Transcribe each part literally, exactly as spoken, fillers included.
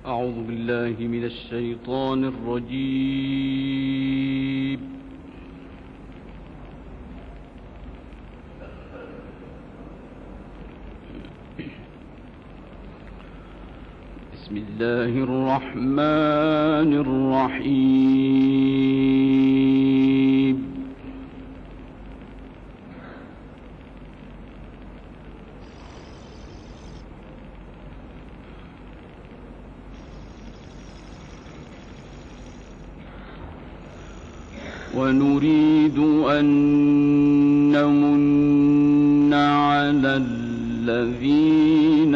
أعوذ بالله من الشيطان الرجيم. بسم الله الرحمن الرحيم. ونريد أن نمن على الذين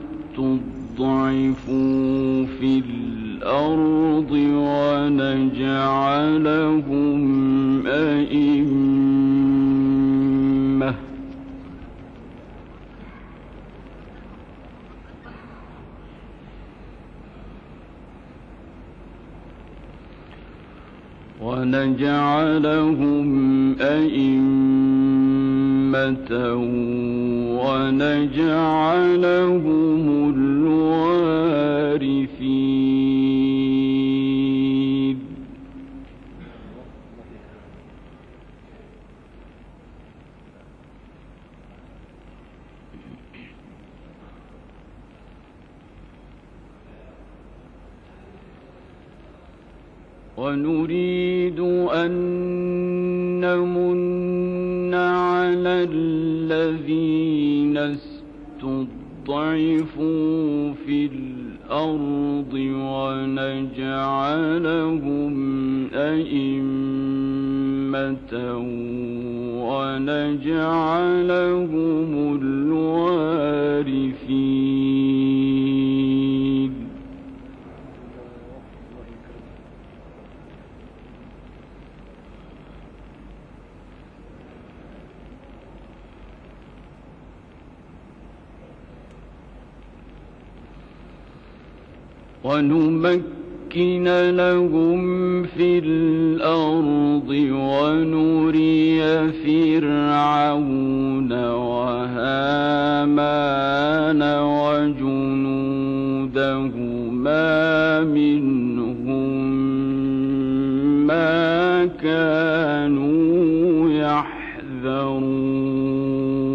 استضعفوا في الأرض ونجعلهم أئمة ونجعلهم أئمة ونجعلهم الوارثين. ونريد أن نمن على الذين استضعفوا في الأرض ونجعلهم أئمة ونجعلهم الوارثين. ونمكن لهم في الأرض ونري فرعون وهامان وجنودهما منهم ما كانوا يحذرون.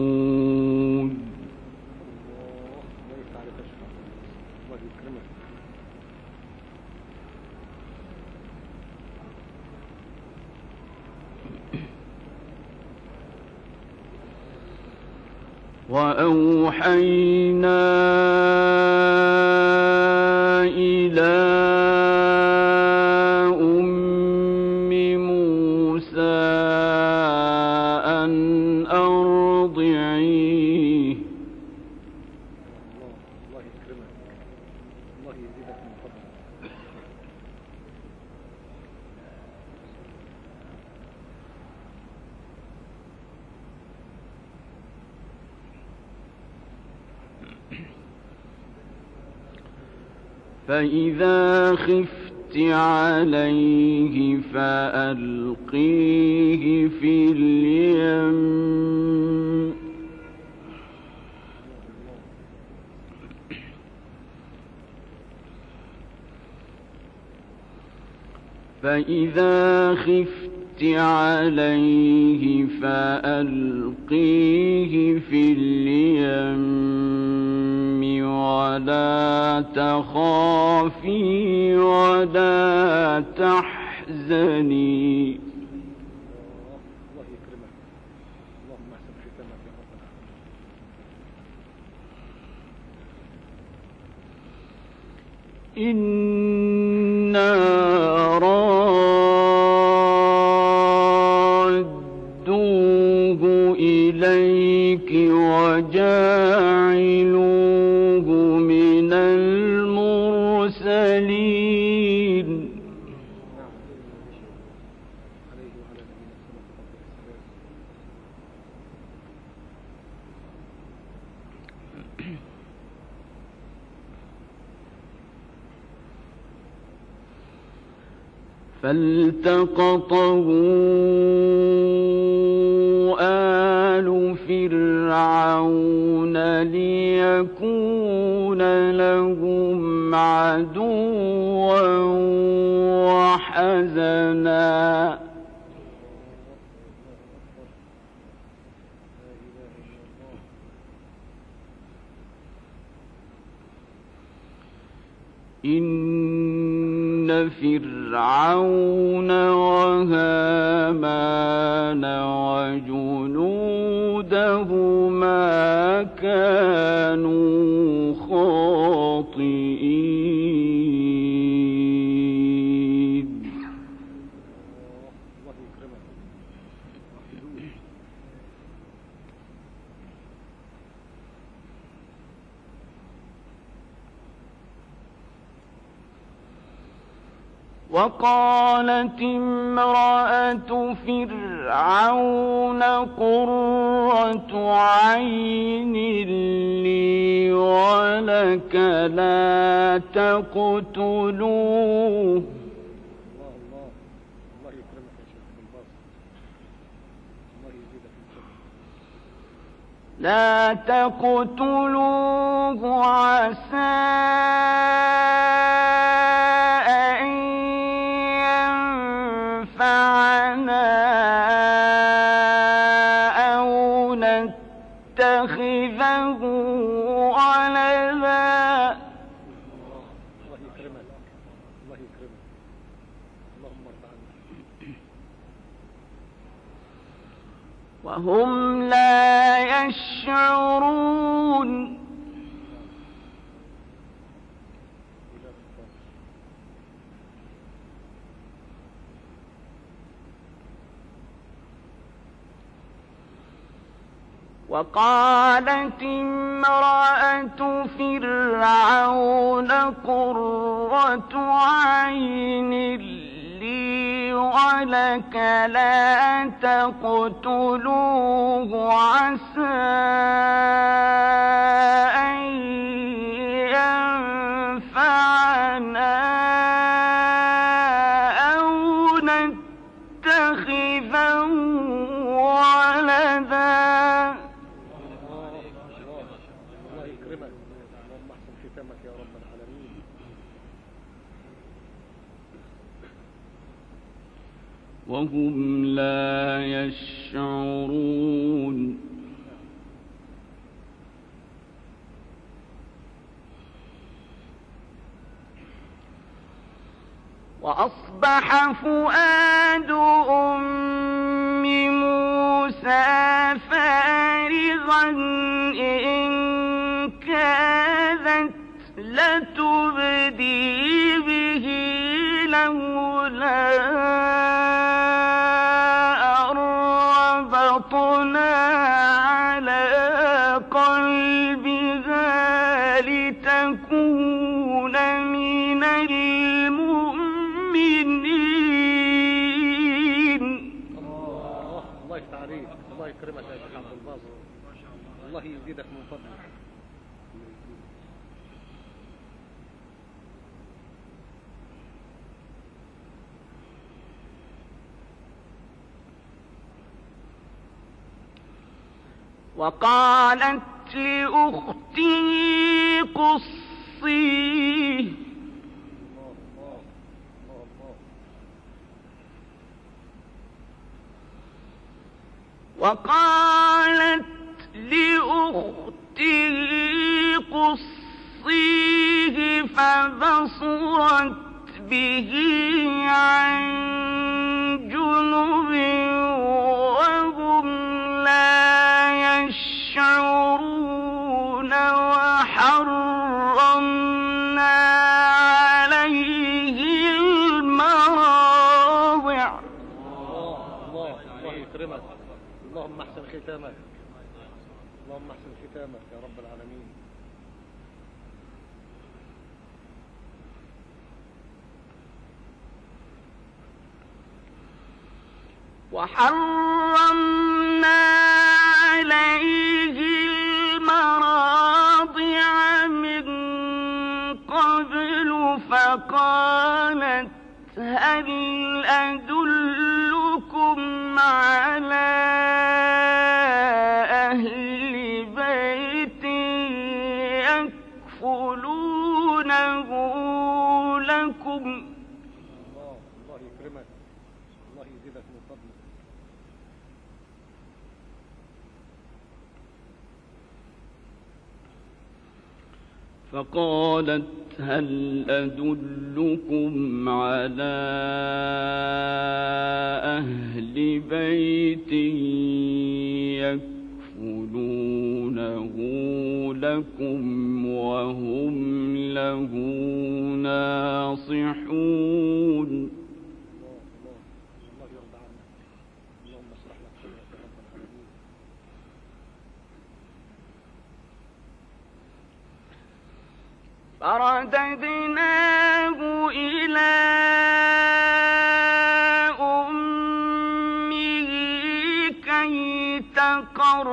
وأوحينا إلى أم موسى أن أرضعيه الله يكرمك الله يزيدك من فضلك. فإذا خفت عليه فألقيه في اليم فإذا خفت عليه فألقيه في اليم ولا تخافي ولا تحزني. الله يكرمك اللهم احسن ختامك يا رب العالمين. إنا رادوه إليك وجاعلوه من المرسلين. فالتقطه آل فرعون ليكون لهم عدوا وحزنا إن فرعون وهامان وجنودهما كانوا خاطئين. وقالت امرأة فرعون قرة عين لي ولك لا تقتلوه لا تقتلوه عسى اتخذه ولدا. الله يكرمك الله يكرمك اللهم ارضى عنك. وهم لا يشعرون. وقالت امرأة فرعون قرة عين لي ولك لا تقتلوه عسى أن ينفعنا أو نتخذه ولدا. اللهم احسن ختامك يا رب العالمين. وهم لا يشعرون. وأصبح فؤاد أم موسى فارغا إن كادت لتبدي به لولا أن ربطنا على قلبها لتكون من المؤمنين. الله الله يفتح عليك الله يكرمك يا شيخ عبد الباسط الله يزيدك من فضلك. وقالت لأخته قصيه وقالت لأخته قصيه فبصرت به عن جنب وهم لا يشعرون. وحرمنا عليه المراضع. الله الله الله يكرمك اللهم احسن ختامك اللهم احسن ختامك يا رب العالمين. وحرمنا عليه المراضع من قبل فقالت هل أدلكم على أهل بيت يكفلونه الله الله يكرمك، الله يزيدك من فضلك. فقالت هل أدلكم على أهل بيت يكفلونه لكم وهم له ناصحون. فرددناه إلى أمه كي تقر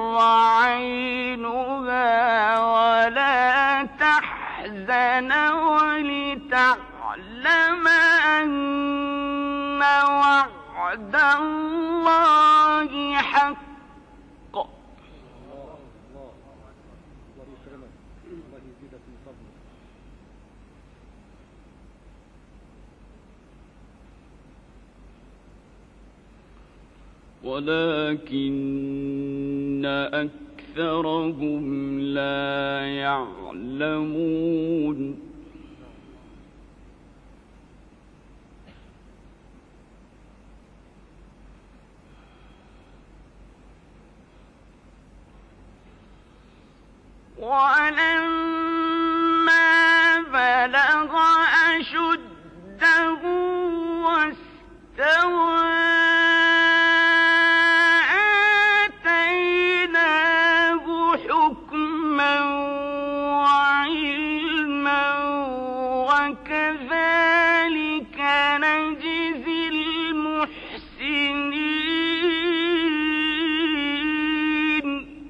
عينها ولا تحزن ولتعلم أن وعد الله حق. ولكن أكثرهم لا يعلمون. ولما بلغ أشده واستوى وكذلك نجزي المحسنين.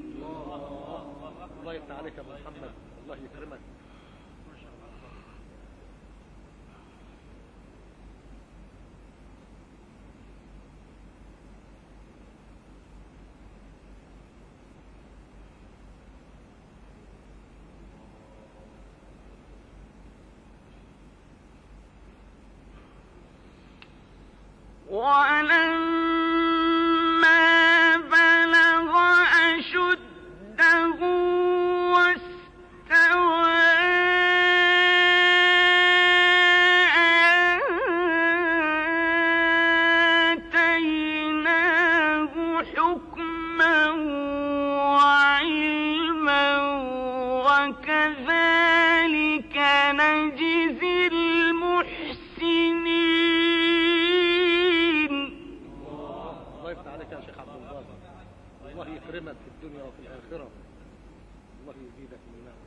الله يفتح عليك يا محمد، الله يكرمك. ولما بلغ أشده واستوى آتيناه حكما وعلما وكذلك نجزي المحسنين. الله يكرمك في الدنيا وفي الآخرة، الله يزيدك من نعمة.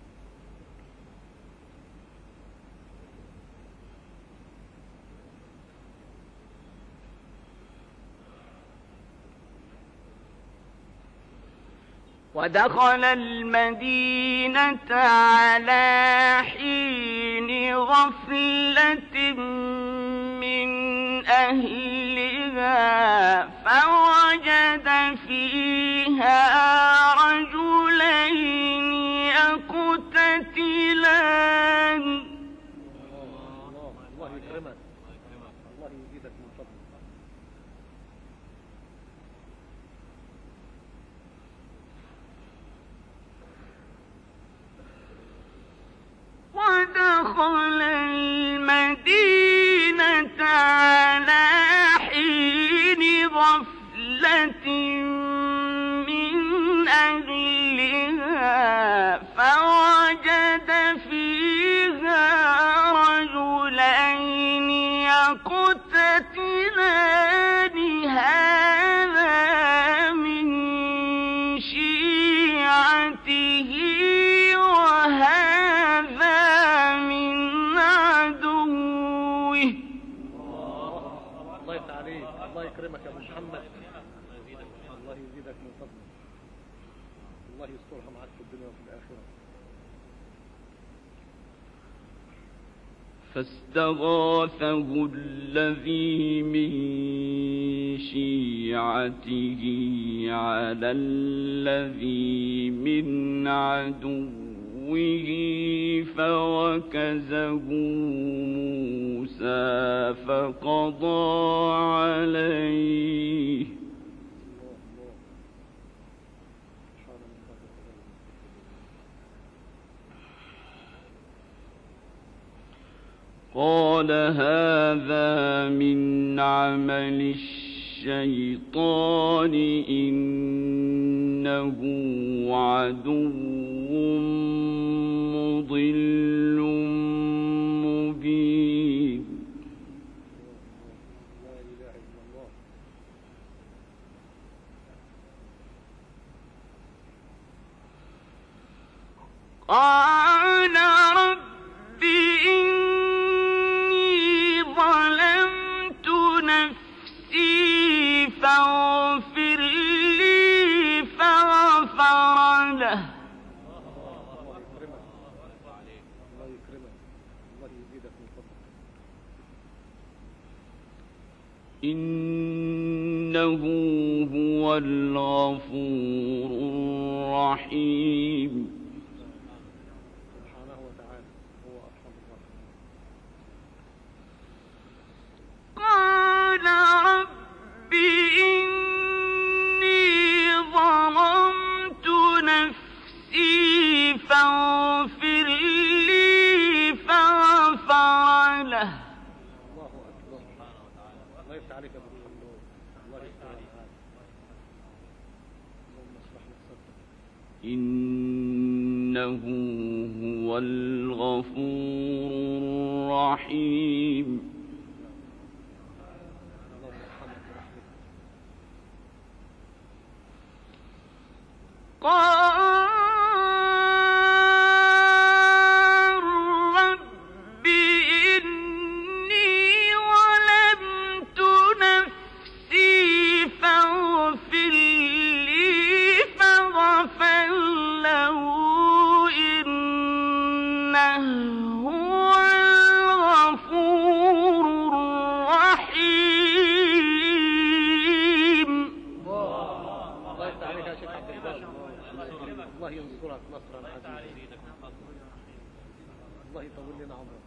ودخل المدينة على حين غفلة من أهلها فوجد فيها رجلين يقتتلان. الله يكرمك، الله يزيدك من فضلك. ودخل المدينة على حين غفلة من أهلها فوجد فيها رجلين يقتتلان هذا من شيعته وهذا من عدوه. الله يفتح عليك، الله يكرمك يا محمد، الله يزيدك من فضلك، الله يسترها معك في الدنيا وفي الآخرة. فاستغاثه الذي من شيعته على الذي من عدوه لهوه فوكزه موسى فقضى عليه قال هذا من عمل الشيطان إنه عدو مضل مبين قال رب إني ظلمت نفسي فاغفر لي فغفر له إنه هو الغفور الرحيم سبحانه وتعالى هو أرحم الراحمين. قال رب إني ظلمت نفسي فاغفر لي فغفر له الله أكبر. الله يفتح عليك يا أبو محمد. الله يفتح عليك. اللهم اشرح لك صدرك. إنه هو الغفور الرحيم اللهم ارحمك برحمتك. قال رب إني ظلمت نفسي فاغفر لي فغفر له إنه هو الغفور الرحيم الله يفتح عليك يا شيخ عبد الباسط. الله ينصرك نصرا عزيزا. الله يطول لنا عمرك.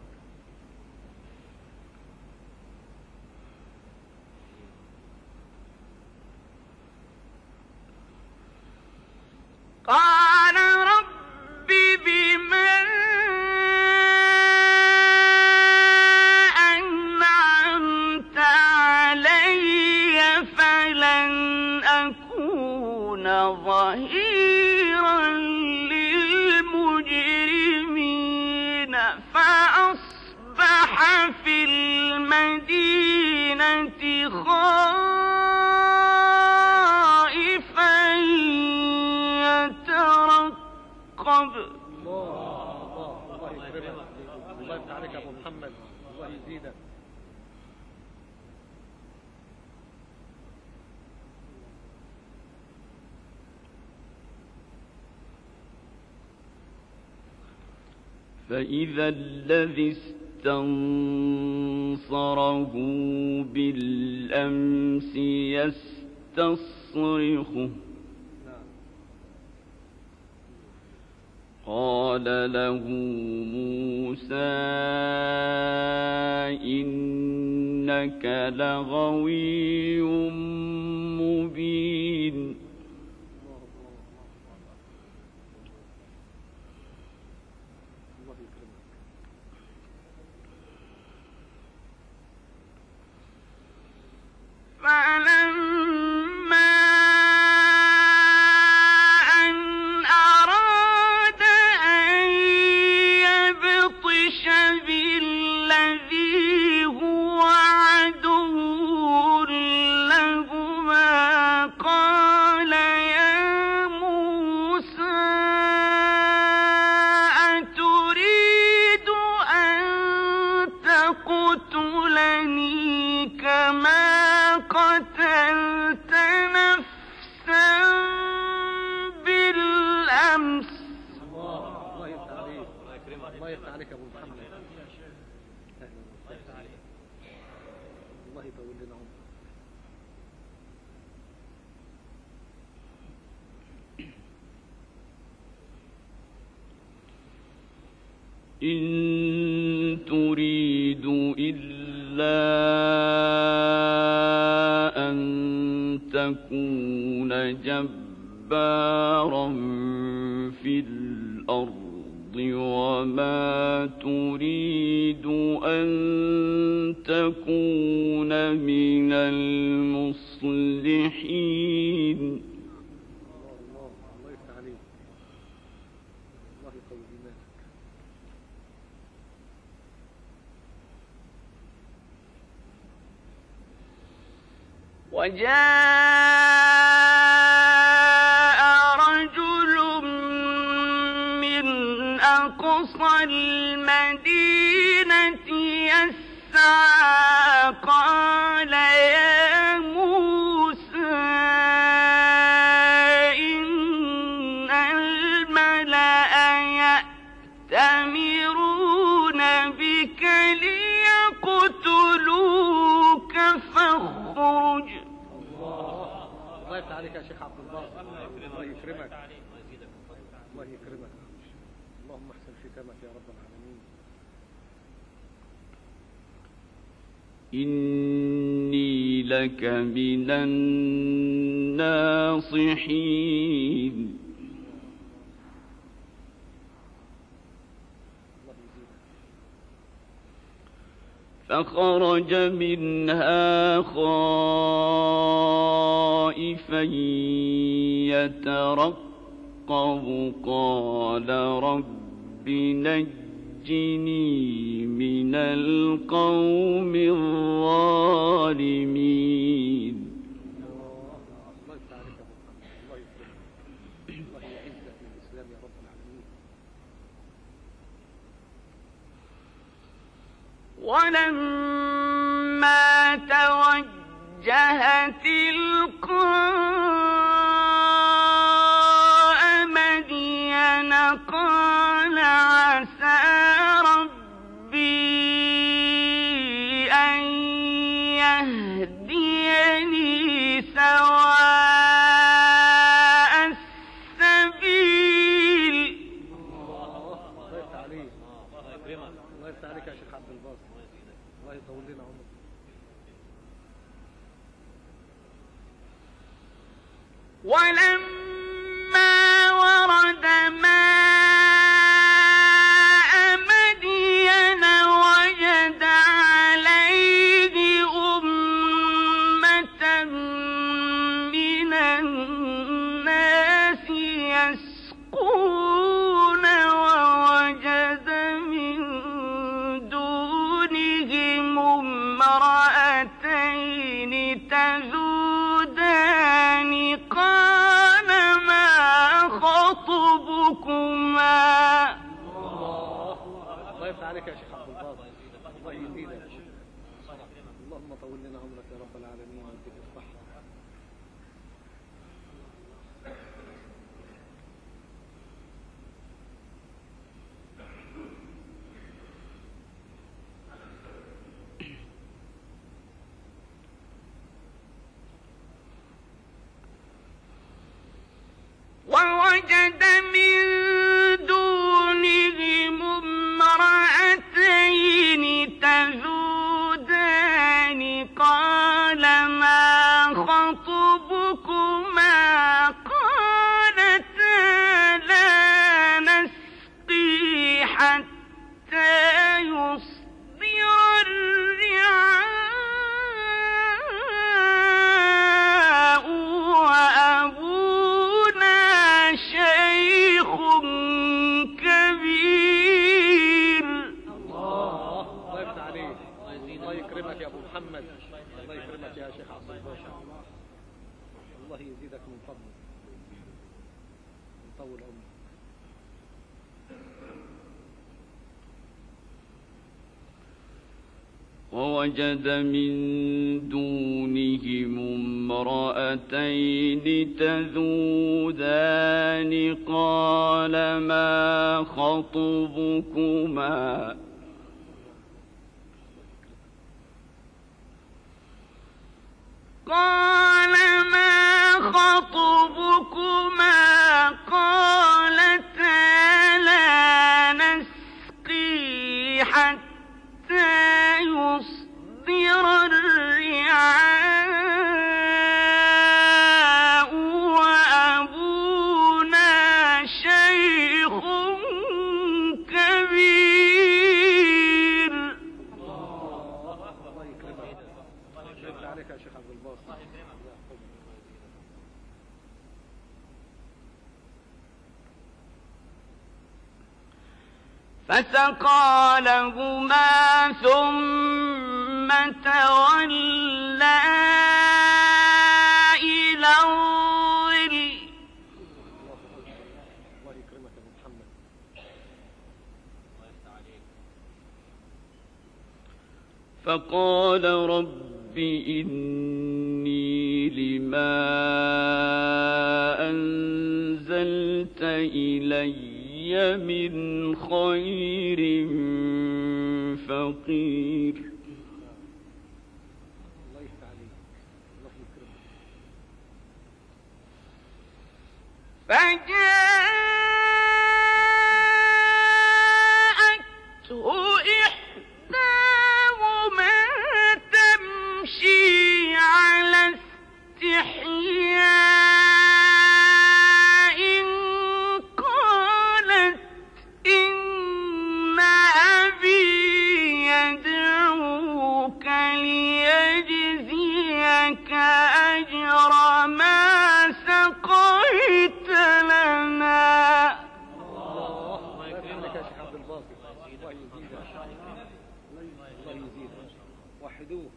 قال رب بما أنعمت علي فلن أكون ظهيرا للمجرمين فأصبح في المدينة خائفا يترقب الله الله الله يكرمك. الله يفتح عليك يا أبو محمد. الله يزيدك. فإذا الذي استنصره بالأمس يستصرخه قال له موسى إنك لغوي مبين الله يكرمك. فلما أن أراد أن يبطش بالذي هو عدو لهما قال يا موسى أتريد أن تقتلني كما قتلت نفسا بالأمس الله يفتح عليك. الله يفتح عليك يا أبو محمد. أهلا وسهلا. الله يطول لنا عمرك. إن تريد إلا أن تكون جبارا في الأرض وما تريد أن تكون من المصلحين. الله يفتح عليك. الله يقوي إيمانك. وجاء رجل من أقصى المدينة يسعى قال يا موسى إن الملأ يأتمرون بك ليقتلوك فاخرج. الله يفتح عليك يا شيخ عبد الباسط. الله يكرمك. الله يكرمك. اللهم احسن ختامك يا رب العالمين. إني لك من الناصحين. فخرج منها خائفا يترقب قال رب نجني من القوم الظالمين. الله يفتح عليك يا ابو محمد. الله يكرمك. الله يعزك بالاسلام يا رب العالمين. ولما توجه تلقاء مدين قال عسى ربي أن يهديني سواء السبيل. الله يفتح عليك. الله يفتح عليك يا شيخ عبد الباسط. الله يطول لنا عمرك. ولما ورد ماء مدين وجد عليه أمة من الناس يسقون ووجد من دونهم امرأتين تذودان قال ما خطبكما. الله يفتح عليك يا شيخ عبد الباسط. الله يزيدك. اللهم طول لنا عمرك يا رب العالمين ويديك الصحة. ووجد من دونهم امرأتين تذودان قال ما خطبكما قالتا لا نسقي حتى يصدر الرعاء وأبونا شيخ كبير. الله الله يفتح عليك. الله يكرمك يا ابو محمد. الله يكرمك يا شيخ عبد الباسط. الله يزيدك من فضله. يطول عمرك. ووجد من دونهم امرأتين تذودان قال ما خطبكما قال ما خطبكما قالتا لا نسقي فسقى لهما ثم تولى إلى الظل. فقال رب إني لما أنزلت إلي من خير فقير. فجاءته إحداهما تمشي على استحياء قالت إن أبي يدعوك ليجزيك أجر ما سقيت لنا. الله يكرمك يا شيخ عبد الباقي، الله يزيدك، الله يزيدك، وحدوه.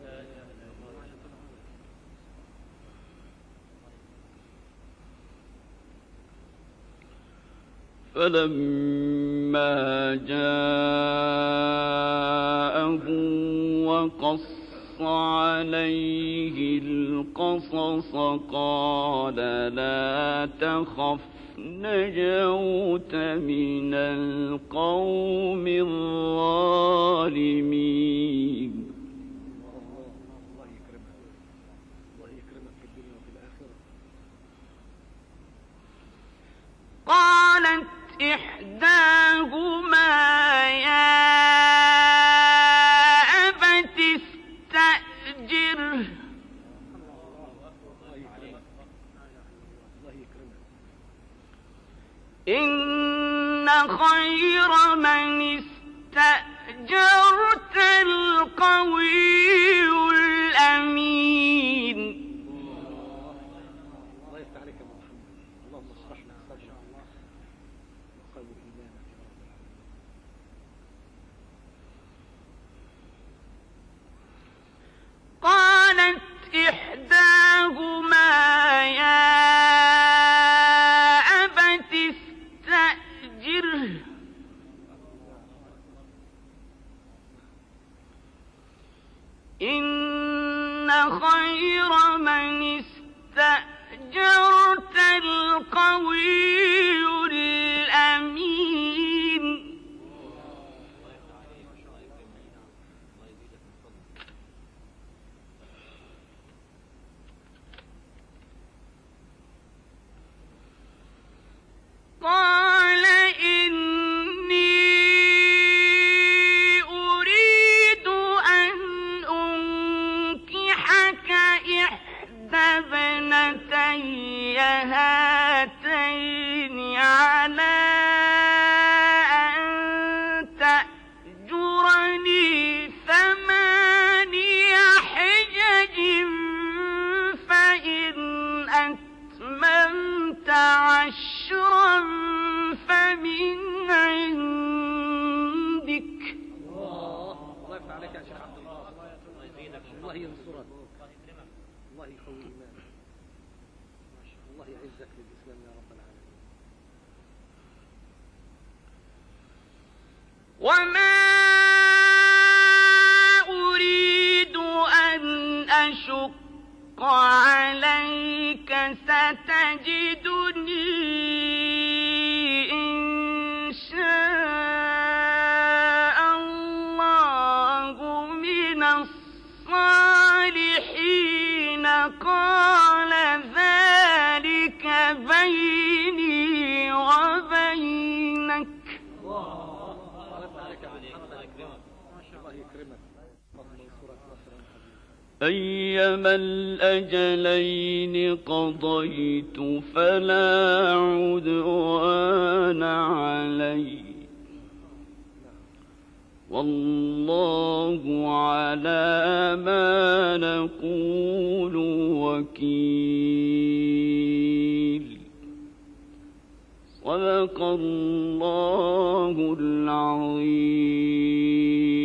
فلما جاءه وقص عليه القصص قال لا تخف نجوت من القوم الظالمين. الله يكرمك، الله يكرمك في الدنيا وفي الآخرة. قالت إحداهما يا أبت استأجره إن خير من استأجرت القوي الأمين. الله يفتح عليك يا محمد، اللهم اشرح لك صدرك وقوي إيمانك يا رب العالمين. قالت إحداهما يا أبت استأجره إن خير من استأجرت القوي الأمين. قال إني أريد أن أنكحك إحدى ابنتي هاتين على أن تأجرني ثماني حجج فإن أتممت عشرا فمن عندك. الله الله يفتح عليك يا شيخ عبد الله، الله يزيدك، الله ينصرك، الله يقوي إيمانك، الله يعزك للإسلام يا رب العالمين. وما أريد أن أشق عليك ستجدني إن شاء الله من الصالحين. قال ذلك بيني وبينك. الله يفتح عليك يا محمد، الله يكرمك، اللهم انصرك نصرا عظيما. أيما الأجلين قضيت فلا عدوان علي والله على ما نقول وكيل. صدق الله العظيم.